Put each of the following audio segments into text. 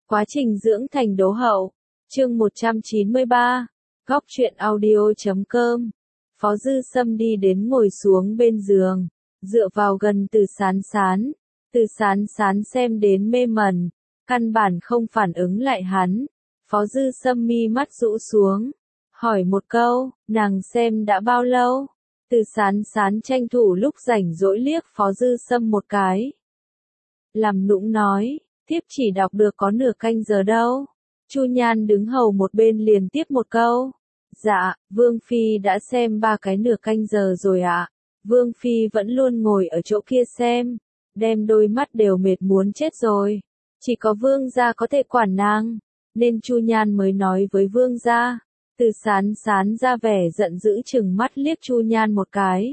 Quá trình dưỡng thành đố hậu. Chương 193. Góc truyện audio.com. Phó Dư Sâm đi đến ngồi xuống bên giường, dựa vào gần Từ Sán Sán. Từ Sán Sán xem đến mê mẩn, căn bản không phản ứng lại hắn. Phó Dư Sâm mi mắt rũ xuống, hỏi một câu, nàng xem đã bao lâu? Từ Sán Sán tranh thủ lúc rảnh rỗi liếc Phó Dư Sâm một cái. Làm nũng nói, thiếp chỉ đọc được có nửa canh giờ đâu. Chu Nhan đứng hầu một bên liền tiếp một câu. Dạ, Vương Phi đã xem 3 cái nửa canh giờ rồi ạ. Vương Phi vẫn luôn ngồi ở chỗ kia xem, đem đôi mắt đều mệt muốn chết rồi. Chỉ có Vương gia có thể quản nàng, nên Chu Nhan mới nói với Vương gia. Từ Sán Sán ra vẻ giận dữ chừng mắt liếc Chu Nhan một cái.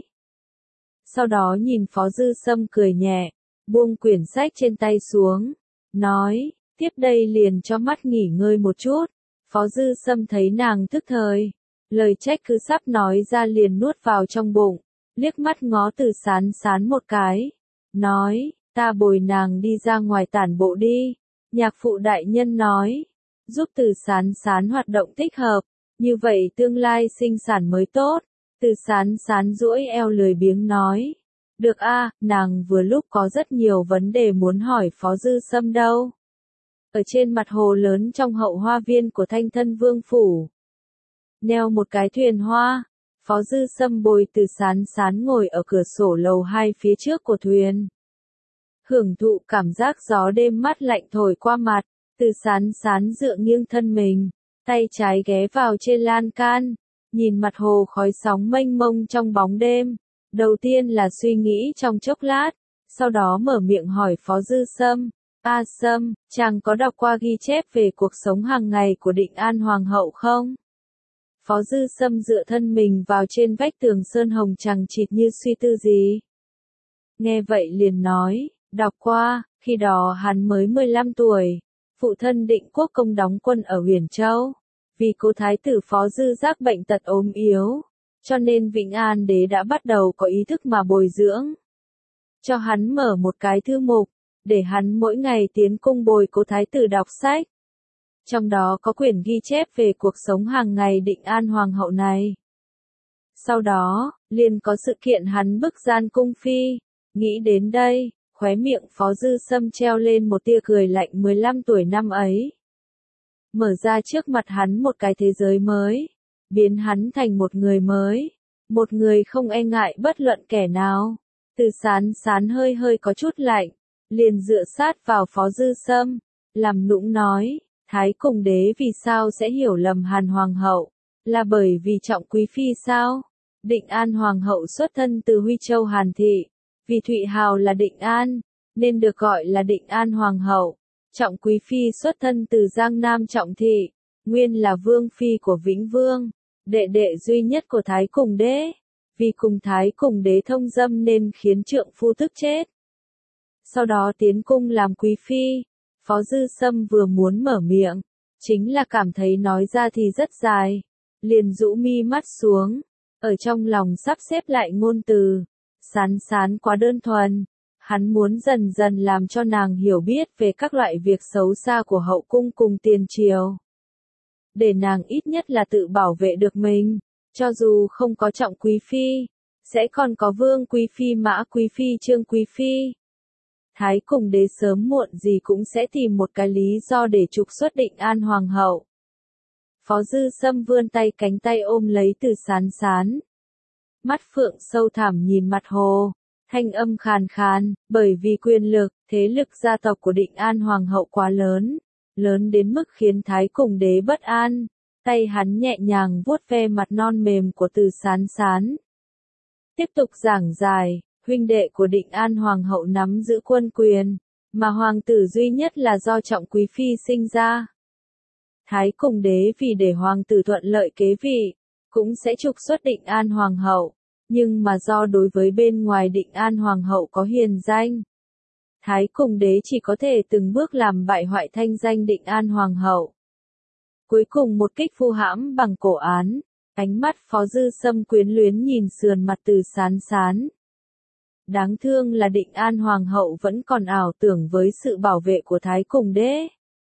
Sau đó nhìn Phó Dư Sâm cười nhẹ, buông quyển sách trên tay xuống, nói, tiếp đây liền cho mắt nghỉ ngơi một chút. Phó Dư Sâm thấy nàng thức thời, lời trách cứ sắp nói ra liền nuốt vào trong bụng, liếc mắt ngó Từ Sán Sán một cái, nói, ta bồi nàng đi ra ngoài tản bộ đi. Nhạc phụ đại nhân nói, giúp Từ Sán Sán hoạt động thích hợp, như vậy tương lai sinh sản mới tốt. Từ Sán Sán duỗi eo lười biếng nói, được a, nàng vừa lúc có rất nhiều vấn đề muốn hỏi Phó Dư Sâm đâu. Ở trên mặt hồ lớn trong hậu hoa viên của Thanh Thân Vương Phủ, neo một cái thuyền hoa, Phó Dư Sâm bồi Từ Sán Sán ngồi ở cửa sổ lầu 2 phía trước của thuyền. Hưởng thụ cảm giác gió đêm mát lạnh thổi qua mặt, Từ Sán Sán dựa nghiêng thân mình, tay trái ghé vào trên lan can, nhìn mặt hồ khói sóng mênh mông trong bóng đêm. Đầu tiên là suy nghĩ trong chốc lát, sau đó mở miệng hỏi Phó Dư Sâm, A Sâm, chàng có đọc qua ghi chép về cuộc sống hàng ngày của Định An Hoàng hậu không? Phó Dư Sâm dựa thân mình vào trên vách tường sơn hồng chằng chịt như suy tư gì. Nghe vậy liền nói, đọc qua, khi đó hắn mới 15 tuổi, phụ thân Định Quốc Công đóng quân ở Huyền Châu, vì cố thái tử Phó Dư Giác bệnh tật ốm yếu, cho nên Vĩnh An đế đã bắt đầu có ý thức mà bồi dưỡng. Cho hắn mở một cái thư mục, để hắn mỗi ngày tiến cung bồi cố thái tử đọc sách. Trong đó có quyển ghi chép về cuộc sống hàng ngày Định An Hoàng hậu này. Sau đó, liền có sự kiện hắn bức gian cung phi. Nghĩ đến đây, khóe miệng Phó Dư Sâm treo lên một tia cười lạnh 15 tuổi năm ấy. Mở ra trước mặt hắn một cái thế giới mới, biến hắn thành một người mới, một người không e ngại bất luận kẻ nào. Từ Sán Sán hơi hơi có chút lạnh, liền dựa sát vào Phó Dư Sâm, làm nũng nói, Thái Cùng đế vì sao sẽ hiểu lầm Hàn Hoàng hậu, là bởi vì trọng quý phi sao? Định An Hoàng hậu xuất thân từ Huy Châu Hàn thị, vì Thụy Hào là Định An, nên được gọi là Định An Hoàng hậu. Trọng quý phi xuất thân từ Giang Nam Trọng thị, nguyên là vương phi của Vĩnh Vương, đệ đệ duy nhất của Thái Cùng đế, vì cùng Thái Cùng đế thông dâm nên khiến trượng phu tức chết. Sau đó tiến cung làm quý phi. Phó Dư Sâm vừa muốn mở miệng, chính là cảm thấy nói ra thì rất dài, liền rũ mi mắt xuống, ở trong lòng sắp xếp lại ngôn từ. Sán Sán quá đơn thuần, hắn muốn dần dần làm cho nàng hiểu biết về các loại việc xấu xa của hậu cung cùng tiền triều, để nàng ít nhất là tự bảo vệ được mình, cho dù không có trọng quý phi, sẽ còn có vương quý phi, mã quý phi, trương quý phi. Thái Cùng đế sớm muộn gì cũng sẽ tìm một cái lý do để trục xuất Định An Hoàng hậu. Phó Dư Sâm vươn tay cánh tay ôm lấy Từ Sán Sán. Mắt phượng sâu thẳm nhìn mặt hồ, thanh âm khàn khàn, bởi vì quyền lực, thế lực gia tộc của Định An Hoàng hậu quá lớn, lớn đến mức khiến Thái Cùng đế bất an. Tay hắn nhẹ nhàng vuốt ve mặt non mềm của Từ Sán Sán. Tiếp tục giảng giải. Huynh đệ của Định An Hoàng hậu nắm giữ quân quyền, mà hoàng tử duy nhất là do trọng quý phi sinh ra. Thái Cùng đế vì để hoàng tử thuận lợi kế vị, cũng sẽ trục xuất Định An Hoàng hậu, nhưng mà do đối với bên ngoài Định An Hoàng hậu có hiền danh, Thái Cùng đế chỉ có thể từng bước làm bại hoại thanh danh Định An Hoàng hậu. Cuối cùng một kích phu hãm bằng cổ án, ánh mắt Phó Dư Sâm quyến luyến nhìn sườn mặt Từ Sán Sán. Đáng thương là Định An Hoàng hậu vẫn còn ảo tưởng với sự bảo vệ của Thái Cùng đế.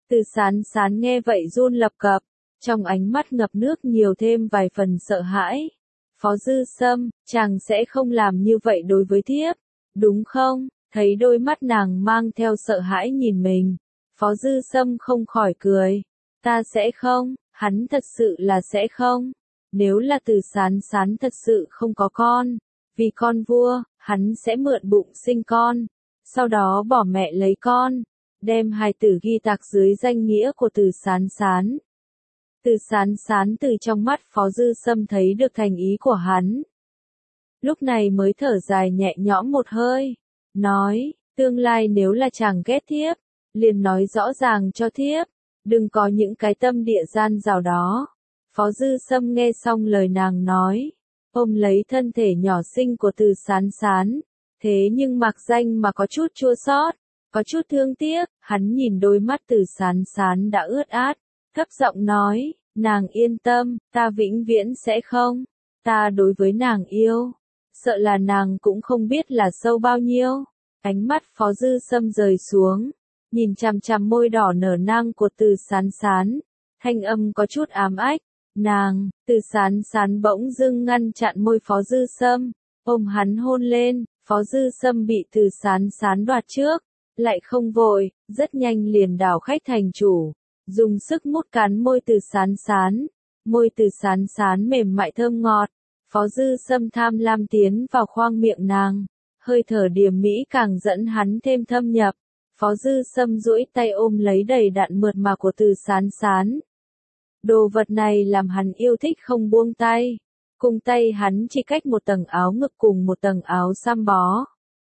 Từ Sán Sán nghe vậy run lập cập, trong ánh mắt ngập nước nhiều thêm vài phần sợ hãi. Phó Dư Sâm, chàng sẽ không làm như vậy đối với thiếp, đúng không? Thấy đôi mắt nàng mang theo sợ hãi nhìn mình, Phó Dư Sâm không khỏi cười. Ta sẽ không, hắn thật sự là sẽ không. Nếu là Từ Sán Sán thật sự không có con, vì con vua, hắn sẽ mượn bụng sinh con, sau đó bỏ mẹ lấy con, đem hài tử ghi tạc dưới danh nghĩa của Từ Sán Sán. Từ Sán Sán từ trong mắt Phó Dư Sâm thấy được thành ý của hắn. Lúc này mới thở dài nhẹ nhõm một hơi, nói, tương lai nếu là chàng ghét thiếp, liền nói rõ ràng cho thiếp, đừng có những cái tâm địa gian rào đó. Phó Dư Sâm nghe xong lời nàng nói, ôm lấy thân thể nhỏ xinh của Từ Sán Sán, thế nhưng mặc danh mà có chút chua xót, có chút thương tiếc, hắn nhìn đôi mắt Từ Sán Sán đã ướt át, thấp giọng nói, nàng yên tâm, ta vĩnh viễn sẽ không, ta đối với nàng yêu, sợ là nàng cũng không biết là sâu bao nhiêu. Ánh mắt Phó Dư Sâm rời xuống, nhìn chằm chằm môi đỏ nở nang của Từ Sán Sán, thanh âm có chút ám ách, nàng. Từ Sán Sán bỗng dưng ngăn chặn môi Phó Dư Sâm, ôm hắn hôn lên, Phó Dư Sâm bị Từ Sán Sán đoạt trước, lại không vội, rất nhanh liền đảo khách thành chủ, dùng sức mút cắn môi Từ Sán Sán, môi Từ Sán Sán mềm mại thơm ngọt, Phó Dư Sâm tham lam tiến vào khoang miệng nàng, hơi thở điềm mỹ càng dẫn hắn thêm thâm nhập. Phó Dư Sâm duỗi tay ôm lấy đầy đặn mượt mà của Từ Sán Sán. Đồ vật này làm hắn yêu thích không buông tay. Cùng tay hắn chỉ cách một tầng áo ngực cùng một tầng áo xăm bó.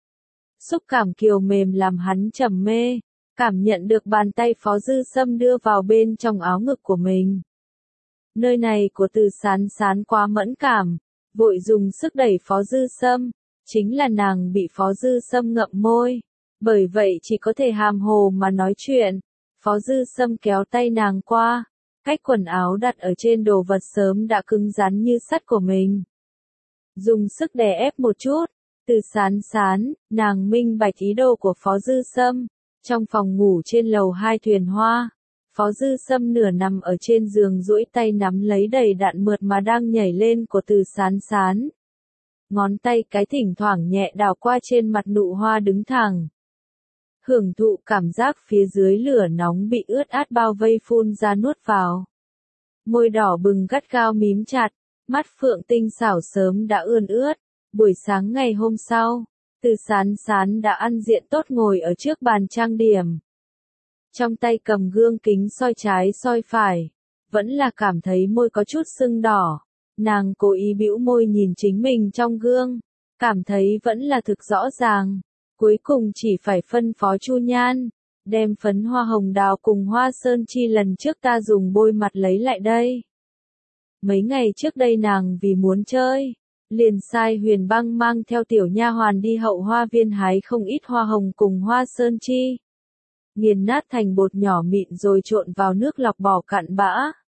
Xúc cảm kiều mềm làm hắn trầm mê, cảm nhận được bàn tay Phó Dư Sâm đưa vào bên trong áo ngực của mình. Nơi này của Từ Sán Sán quá mẫn cảm, vội dùng sức đẩy Phó Dư Sâm, chính là nàng bị Phó Dư Sâm ngậm môi. Bởi vậy chỉ có thể hàm hồ mà nói chuyện. Phó Dư Sâm kéo tay nàng qua, cách quần áo đặt ở trên đồ vật sớm đã cứng rắn như sắt của mình. Dùng sức đè ép một chút, Từ Sán Sán, nàng minh bạch ý đồ của Phó Dư Sâm. Trong phòng ngủ trên lầu 2 thuyền hoa, Phó Dư Sâm nửa nằm ở trên giường duỗi tay nắm lấy đầy đặn mượt mà đang nhảy lên của Từ Sán Sán. Ngón tay cái thỉnh thoảng nhẹ đào qua trên mặt nụ hoa đứng thẳng. Hưởng thụ cảm giác phía dưới lửa nóng bị ướt át bao vây phun ra nuốt vào. Môi đỏ bừng gắt gao mím chặt, mắt phượng tinh xảo sớm đã ươn ướt. Buổi sáng ngày hôm sau, Từ Sán Sán đã ăn diện tốt ngồi ở trước bàn trang điểm. Trong tay cầm gương kính soi trái soi phải, vẫn là cảm thấy môi có chút sưng đỏ. Nàng cố ý bĩu môi nhìn chính mình trong gương, cảm thấy vẫn là thực rõ ràng. Cuối cùng chỉ phải phân phó Chu Nhan, đem phấn hoa hồng đào cùng hoa sơn chi lần trước ta dùng bôi mặt lấy lại đây. Mấy ngày trước đây nàng vì muốn chơi, liền sai Huyền Băng mang theo tiểu nha hoàn đi hậu hoa viên hái không ít hoa hồng cùng hoa sơn chi. Nghiền nát thành bột nhỏ mịn rồi trộn vào nước lọc bỏ cặn bã.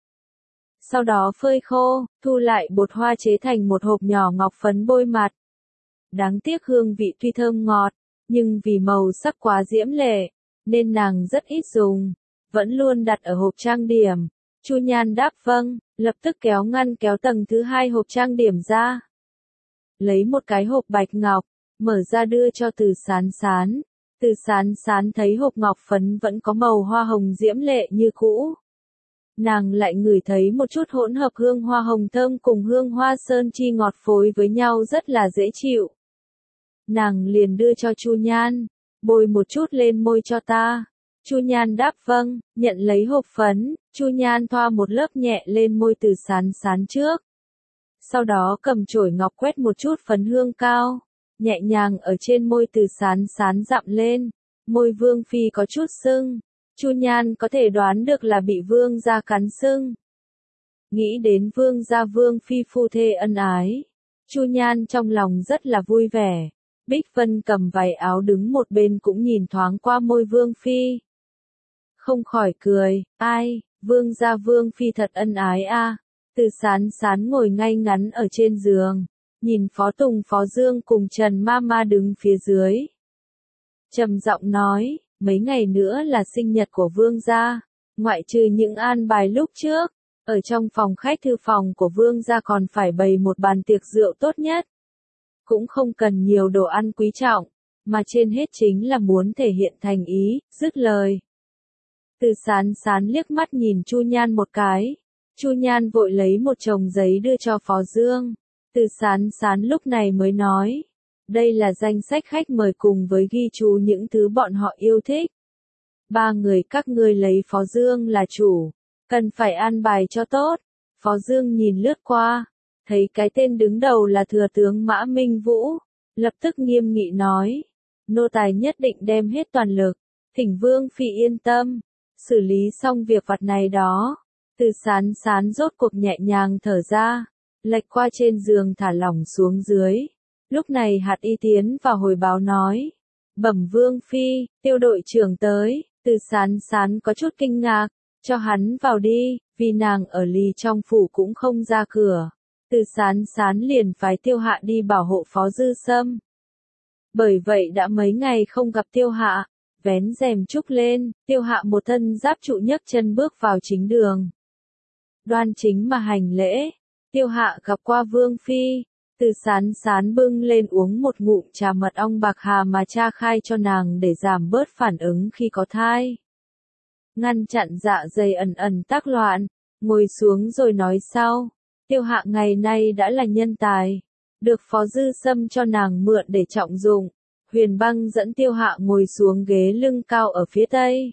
Sau đó phơi khô, thu lại bột hoa chế thành một hộp nhỏ ngọc phấn bôi mặt. Đáng tiếc hương vị tuy thơm ngọt, nhưng vì màu sắc quá diễm lệ, nên nàng rất ít dùng, vẫn luôn đặt ở hộp trang điểm. Chu Nhan đáp vâng, lập tức kéo ngăn kéo tầng thứ 2 hộp trang điểm ra. Lấy một cái hộp bạch ngọc, mở ra đưa cho Từ Sán Sán. Từ Sán Sán thấy hộp ngọc phấn vẫn có màu hoa hồng diễm lệ như cũ. Nàng lại ngửi thấy một chút hỗn hợp hương hoa hồng thơm cùng hương hoa sơn chi ngọt phối với nhau rất là dễ chịu. Nàng liền đưa cho Chu Nhan, bôi một chút lên môi cho ta. Chu Nhan đáp vâng, nhận lấy hộp phấn, Chu Nhan thoa một lớp nhẹ lên môi Từ Sán Sán trước. Sau đó cầm chổi ngọc quét một chút phấn hương cao, nhẹ nhàng ở trên môi Từ Sán Sán dặm lên. Môi Vương Phi có chút sưng, Chu Nhan có thể đoán được là bị Vương gia cắn sưng. Nghĩ đến Vương gia Vương Phi phu thê ân ái, Chu Nhan trong lòng rất là vui vẻ. Bích Vân cầm váy áo đứng một bên cũng nhìn thoáng qua môi Vương Phi. Không khỏi cười, ai, Vương gia Vương Phi thật ân ái a. Từ Sán Sán ngồi ngay ngắn ở trên giường, nhìn Phó Tùng Phó Dương cùng Trần Mama đứng phía dưới. Trầm giọng nói, mấy ngày nữa là sinh nhật của Vương gia, Ngoại trừ những an bài lúc trước, ở trong phòng khách thư phòng của vương gia còn phải bày một bàn tiệc rượu tốt nhất. Cũng không cần nhiều đồ ăn quý trọng, mà trên hết chính là muốn thể hiện thành ý, dứt lời. Từ Sán Sán liếc mắt nhìn Chu Nhan một cái. Chu Nhan vội lấy một chồng giấy đưa cho Phó Dương. Từ Sán Sán lúc này mới nói. Đây là danh sách khách mời cùng với ghi chú những thứ bọn họ yêu thích. 3 người các ngươi lấy Phó Dương là chủ. Cần phải an bài cho tốt. Phó Dương nhìn lướt qua. Thấy cái tên đứng đầu là Thừa tướng Mã Minh Vũ. Lập tức nghiêm nghị nói. Nô tài nhất định đem hết toàn lực. Thỉnh Vương Phi yên tâm. Xử lý xong việc vặt này đó. Từ Sán Sán rốt cuộc nhẹ nhàng thở ra. Lệch qua trên giường thả lỏng xuống dưới. Lúc này Hạt Y tiến vào hồi báo nói. Bẩm Vương Phi, Tiêu đội trưởng tới. Từ Sán Sán có chút kinh ngạc. Cho hắn vào đi, vì nàng ở lì trong phủ cũng không ra cửa. Từ Sán Sán liền phái Tiêu Hạ đi bảo hộ Phó Dư Sâm. Bởi vậy đã mấy ngày không gặp Tiêu Hạ. Vén rèm trúc lên, Tiêu Hạ một thân giáp trụ nhấc chân bước vào chính đường. Đoan chính mà hành lễ. Tiêu Hạ gặp qua Vương Phi. Từ Sán Sán bưng lên uống một ngụm trà mật ong bạc hà mà cha khai cho nàng để giảm bớt phản ứng khi có thai. Ngăn chặn dạ dày ẩn ẩn tác loạn, ngồi xuống rồi nói sau. Tiêu Hạ ngày nay đã là nhân tài, được Phó Dư Sâm cho nàng mượn để trọng dụng. Huyền Băng dẫn Tiêu Hạ ngồi xuống ghế lưng cao ở phía tây.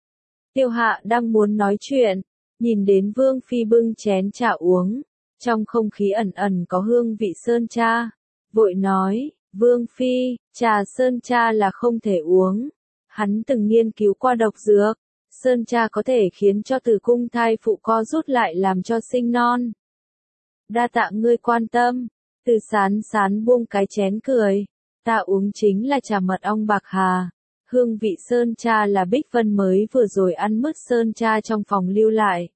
Tiêu Hạ đang muốn nói chuyện, nhìn đến Vương Phi bưng chén trà uống, trong không khí ẩn ẩn có hương vị sơn cha, vội nói, Vương Phi, trà sơn cha là không thể uống. Hắn từng nghiên cứu qua độc dược, sơn cha có thể khiến cho tử cung thai phụ co rút lại làm cho sinh non. Đa tạ ngươi quan tâm. Từ Sán Sán buông cái chén cười. Ta uống chính là trà mật ong bạc hà. Hương vị sơn cha là Bích Vân mới vừa rồi ăn mứt sơn cha trong phòng lưu lại.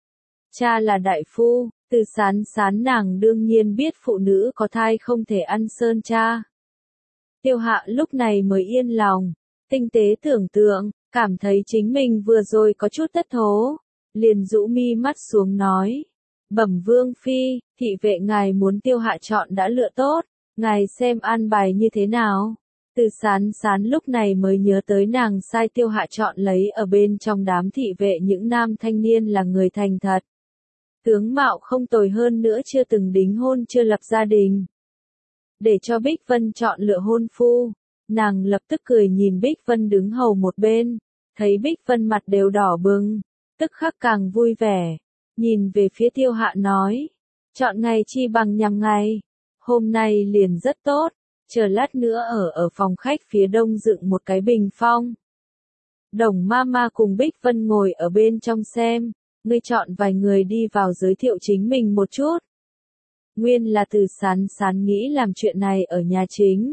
Cha là đại phu, Từ Sán Sán nàng đương nhiên biết phụ nữ có thai không thể ăn sơn cha. Tiêu Hạ lúc này mới yên lòng, tinh tế tưởng tượng, cảm thấy chính mình vừa rồi có chút thất thố, liền rũ mi mắt xuống nói. Bẩm Vương Phi, thị vệ ngài muốn Tiêu Hạ chọn đã lựa tốt, ngài xem an bài như thế nào. Từ Sán Sán lúc này mới nhớ tới nàng sai Tiêu Hạ chọn lấy ở bên trong đám thị vệ những nam thanh niên là người thành thật. Tướng mạo không tồi hơn nữa chưa từng đính hôn chưa lập gia đình. Để cho Bích Vân chọn lựa hôn phu, nàng lập tức cười nhìn Bích Vân đứng hầu một bên, thấy Bích Vân mặt đều đỏ bừng, tức khắc càng vui vẻ, nhìn về phía Tiêu Hạ nói, chọn ngày chi bằng nhằm ngày, hôm nay liền rất tốt, chờ lát nữa ở phòng khách phía đông dựng một cái bình phong. Đồng Mama cùng Bích Vân ngồi ở bên trong xem, ngươi chọn vài người đi vào giới thiệu chính mình một chút. Nguyên là Từ Sán Sán nghĩ làm chuyện này ở nhà chính.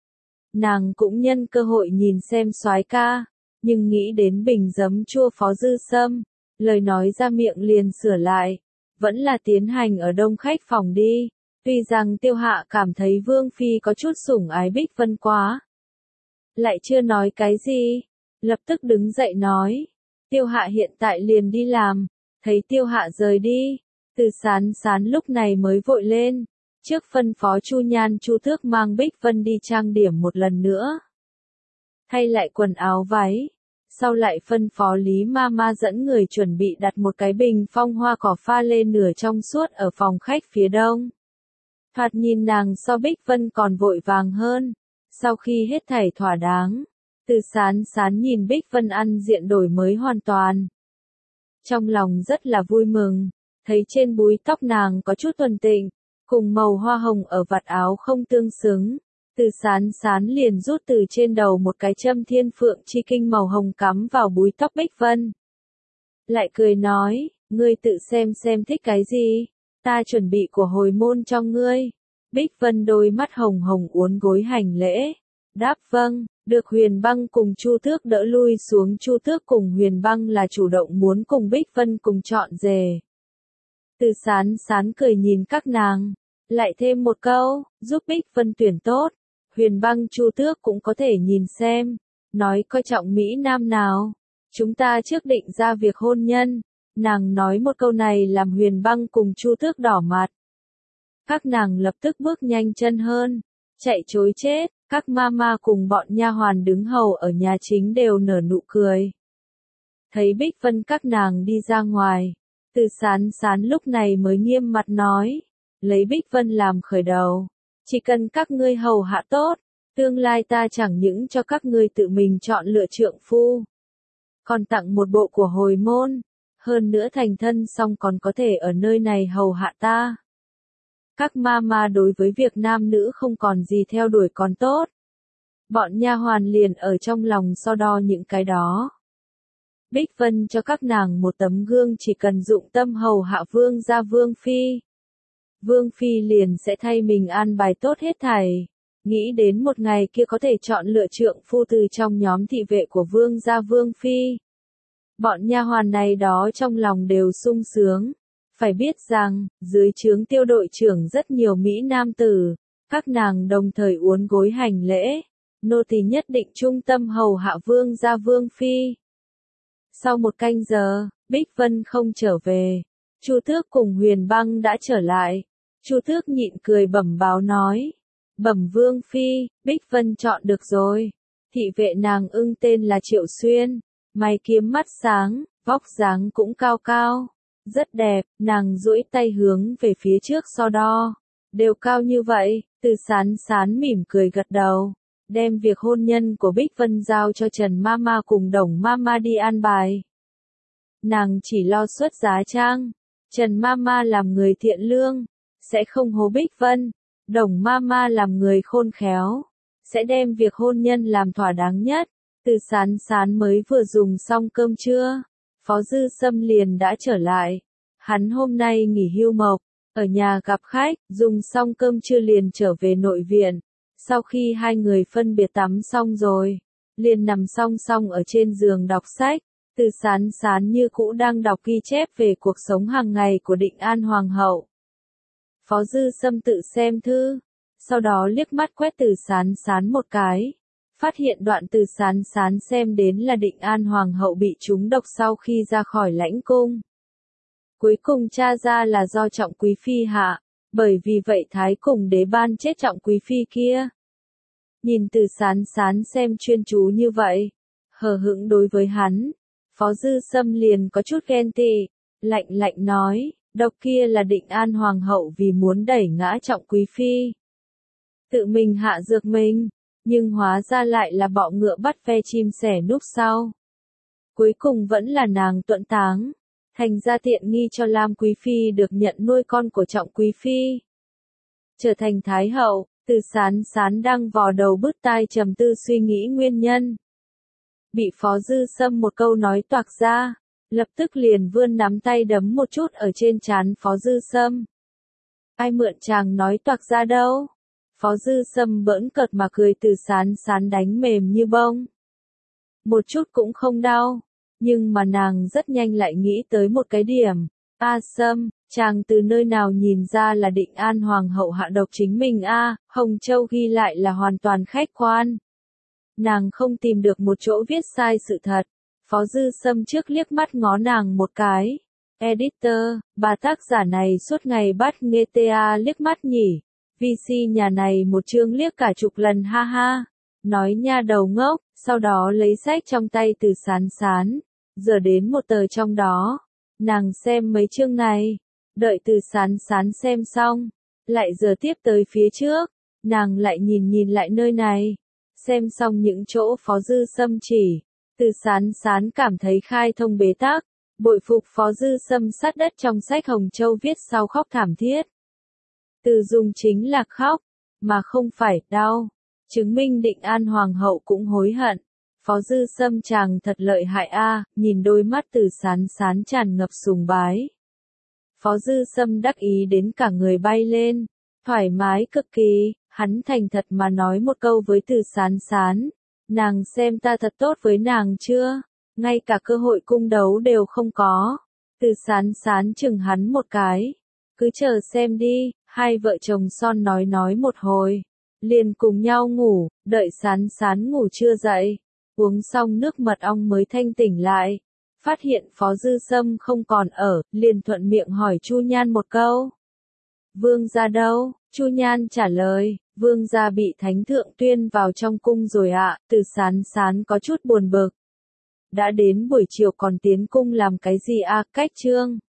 Nàng cũng nhân cơ hội nhìn xem soái ca, nhưng nghĩ đến bình giấm chua Phó Dư Sâm, lời nói ra miệng liền sửa lại, vẫn là tiến hành ở đông khách phòng đi. Tuy rằng Tiêu Hạ cảm thấy Vương Phi có chút sủng ái Bích Vân quá. Lại chưa nói cái gì, lập tức đứng dậy nói. Tiêu Hạ hiện tại liền đi làm, thấy Tiêu Hạ rời đi. Từ Sán Sán lúc này mới vội lên, trước phân phó Chu Nhan Chu Thước mang Bích Vân đi trang điểm một lần nữa. Thay lại quần áo váy, sau lại phân phó Lý Mama dẫn người chuẩn bị đặt một cái bình phong hoa cỏ pha lê nửa trong suốt ở phòng khách phía đông. Thoạt nhìn nàng so Bích Vân còn vội vàng hơn, sau khi hết thảy thỏa đáng, Từ Sán Sán nhìn Bích Vân ăn diện đổi mới hoàn toàn. Trong lòng rất là vui mừng. Thấy trên búi tóc nàng có chút tuần tịnh, cùng màu hoa hồng ở vạt áo không tương xứng. Từ Sán Sán liền rút từ trên đầu một cái châm thiên phượng chi kinh màu hồng cắm vào búi tóc Bích Vân. Lại cười nói, ngươi tự xem thích cái gì, ta chuẩn bị của hồi môn cho ngươi. Bích Vân đôi mắt hồng hồng uốn gối hành lễ, đáp vâng. Được Huyền Băng cùng Chu Tước đỡ lui xuống. Chu Tước cùng Huyền Băng là chủ động muốn cùng Bích Vân cùng chọn rể. Từ Sán Sán cười nhìn các nàng, lại thêm một câu, giúp Bích Vân tuyển tốt. Huyền Băng Chu Tước cũng có thể nhìn xem, nói coi trọng Mỹ Nam nào. Chúng ta trước định ra việc hôn nhân. Nàng nói một câu này làm Huyền Băng cùng Chu Tước đỏ mặt. Các nàng lập tức bước nhanh chân hơn, chạy trối chết, các mama cùng bọn nha hoàn đứng hầu ở nhà chính đều nở nụ cười. Thấy Bích Vân các nàng đi ra ngoài, Từ Sán Sán lúc này mới nghiêm mặt nói, lấy Bích Vân làm khởi đầu, chỉ cần các ngươi hầu hạ tốt, tương lai ta chẳng những cho các ngươi tự mình chọn lựa trượng phu, còn tặng một bộ của hồi môn, hơn nữa thành thân xong còn có thể ở nơi này hầu hạ ta. Các mama đối với việc nam nữ không còn gì theo đuổi còn tốt. Bọn nha hoàn liền ở trong lòng so đo những cái đó. Bích Vân cho các nàng một tấm gương chỉ cần dụng tâm hầu hạ vương gia vương phi. Vương phi liền sẽ thay mình an bài tốt hết thảy. Nghĩ đến một ngày kia có thể chọn lựa trượng phu từ trong nhóm thị vệ của vương gia vương phi. Bọn nha hoàn này đó trong lòng đều sung sướng. Phải biết rằng, dưới trướng Tiêu đội trưởng rất nhiều Mỹ nam tử, các nàng đồng thời uốn gối hành lễ, nô tỳ nhất định trung tâm hầu hạ vương gia vương phi. Sau một canh giờ, Bích Vân không trở về, Chu Tước cùng Huyền Băng đã trở lại. Chu Tước nhịn cười bẩm báo nói, bẩm vương phi, Bích Vân chọn được rồi. Thị vệ nàng ưng tên là Triệu Xuyên, mày kiếm mắt sáng, vóc dáng cũng cao cao. Rất đẹp, nàng duỗi tay hướng về phía trước so đo. Đều cao như vậy, Từ Sán Sán mỉm cười gật đầu. Đem việc hôn nhân của Bích Vân giao cho Trần Mama cùng Đồng Mama đi an bài. Nàng chỉ lo xuất giá trang. Trần Mama làm người thiện lương, sẽ không hố Bích Vân. Đồng Mama làm người khôn khéo, sẽ đem việc hôn nhân làm thỏa đáng nhất. Từ Sán Sán mới vừa dùng xong cơm trưa. Phó Dư Sâm liền đã trở lại. Hắn hôm nay nghỉ hưu mộc, ở nhà gặp khách, dùng xong cơm trưa liền trở về nội viện. Sau khi hai người phân biệt tắm xong rồi, liền nằm song song ở trên giường đọc sách. Từ Sán Sán như cũ đang đọc ghi chép về cuộc sống hàng ngày của Định An Hoàng hậu. Phó Dư Sâm tự xem thư, sau đó liếc mắt quét Từ Sán Sán một cái. Phát hiện đoạn Từ Sán Sán xem đến là Định An Hoàng hậu bị trúng độc sau khi ra khỏi lãnh cung. Cuối cùng tra ra là do Trọng Quý Phi hạ, bởi vì vậy Thái cùng đế ban chết Trọng Quý Phi kia. Nhìn Từ Sán Sán xem chuyên chú như vậy, hờ hững đối với hắn, Phó Dư Sâm liền có chút ghen tị, lạnh lạnh nói, độc kia là Định An Hoàng hậu vì muốn đẩy ngã Trọng Quý Phi. Tự mình hạ dược mình. Nhưng hóa ra lại là bọ ngựa bắt ve chim sẻ núp sau. Cuối cùng vẫn là nàng tuẫn táng, thành ra tiện nghi cho Lam Quý Phi được nhận nuôi con của Trọng Quý Phi. Trở thành Thái hậu, Từ Sán Sán đang vò đầu bứt tai trầm tư suy nghĩ nguyên nhân. Bị Phó Dư Sâm một câu nói toạc ra, lập tức liền vươn nắm tay đấm một chút ở trên trán Phó Dư Sâm. Ai mượn chàng nói toạc ra đâu? Phó Dư Sâm bỡn cợt mà cười. Từ Sán Sán đánh mềm như bông. Một chút cũng không đau, nhưng mà nàng rất nhanh lại nghĩ tới một cái điểm. A Sâm, chàng từ nơi nào nhìn ra là Định An Hoàng hậu hạ độc chính mình a? Hồng Châu ghi lại là hoàn toàn khách quan. Nàng không tìm được một chỗ viết sai sự thật. Phó Dư Sâm trước liếc mắt ngó nàng một cái. Editor, bà tác giả này suốt ngày bắt nghe ta liếc mắt nhỉ. VC nhà này một chương liếc cả chục lần ha ha. Nói nha đầu ngốc, sau đó lấy sách trong tay Từ Sán Sán. Giờ đến một tờ trong đó. Nàng xem mấy chương này. Đợi Từ Sán Sán xem xong. Lại giờ tiếp tới phía trước. Nàng lại nhìn lại nơi này. Xem xong những chỗ Phó Dư Sâm chỉ. Từ Sán Sán cảm thấy khai thông bế tắc. Bội phục Phó Dư Sâm sát đất trong sách Hồng Châu viết sau khóc thảm thiết. Từ dùng chính là khóc, mà không phải đau. Chứng minh Định An Hoàng hậu cũng hối hận. Phó Dư Sâm chàng thật lợi hại a, nhìn đôi mắt Từ Sán Sán tràn ngập sùng bái. Phó Dư Sâm đắc ý đến cả người bay lên, thoải mái cực kỳ, hắn thành thật mà nói một câu với Từ Sán Sán. Nàng xem ta thật tốt với nàng chưa? Ngay cả cơ hội cung đấu đều không có. Từ Sán Sán chừng hắn một cái. Cứ chờ xem đi. Hai vợ chồng son nói một hồi, liền cùng nhau ngủ, đợi Sán Sán ngủ chưa dậy, Uống xong nước mật ong mới thanh tỉnh lại. Phát hiện Phó Dư Sâm không còn ở, liền thuận miệng hỏi Chu Nhan một câu. Vương gia đâu? Chu Nhan trả lời, vương gia bị thánh thượng tuyên vào trong cung rồi ạ. Từ Sán Sán có chút buồn bực. Đã đến buổi chiều còn tiến cung làm cái gì à? Cách trương.